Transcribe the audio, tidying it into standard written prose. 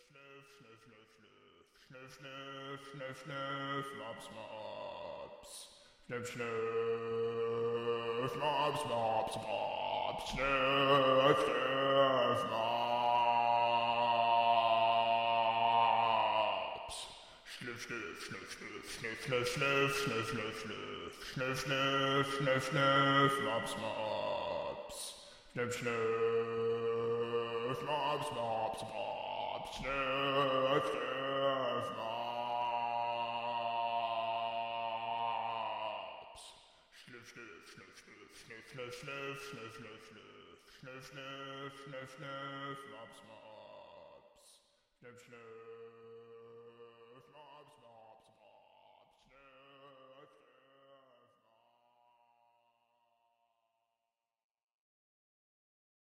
Snuff, snuff, snuff, snuff, mops, mops. Snuff, snuff, mops, mops, mops. Snuff, snuff, mops. Snuff, snuff, snuff, snuff, snuff, snuff, snuff, snuff, snuff, snuff, snuff, snuff, snuff, mops, mops. Snuff, snuff, mops, mops, mops. Snuff, snuff, mops. Snuff, snuff, snuff, snuff, snuff, snuff, snuff, snuff, snuff, snuff, snuff, snuff, snuff, mops, mops. Snuff, snuff.